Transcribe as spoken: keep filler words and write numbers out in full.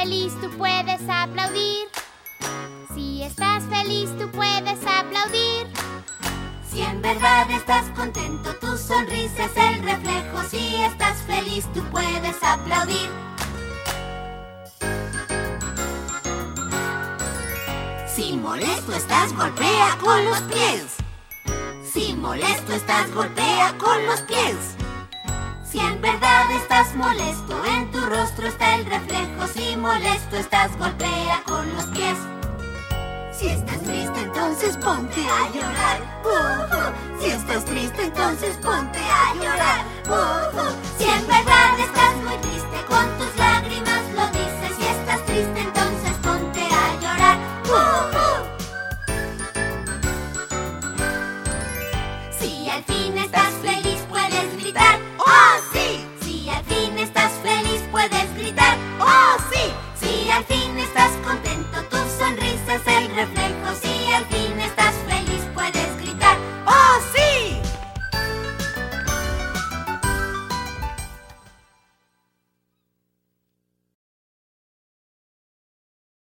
feliz, tú puedes aplaudir. Si estás feliz, tú puedes aplaudir. Si en verdad estás contento, tu sonrisa es el reflejo. Si estás feliz, tú puedes aplaudir. Si molesto estás, golpea con los pies. Si molesto estás, golpea con los pies. Si en verdad estás molesto, en tu rostro está el reflejo. Si molesto estás, golpea con los pies. Si estás triste, entonces ponte a llorar. Uh-huh. Si estás triste, entonces ponte a llorar. Uh-huh. Si en verdad estás muy triste, con tus lágrimas lo dices. Si estás triste, entonces ponte a llorar. Uh-huh. Si al fin estás feliz, puedes gritar. ¡Oh, sí! Si al fin estás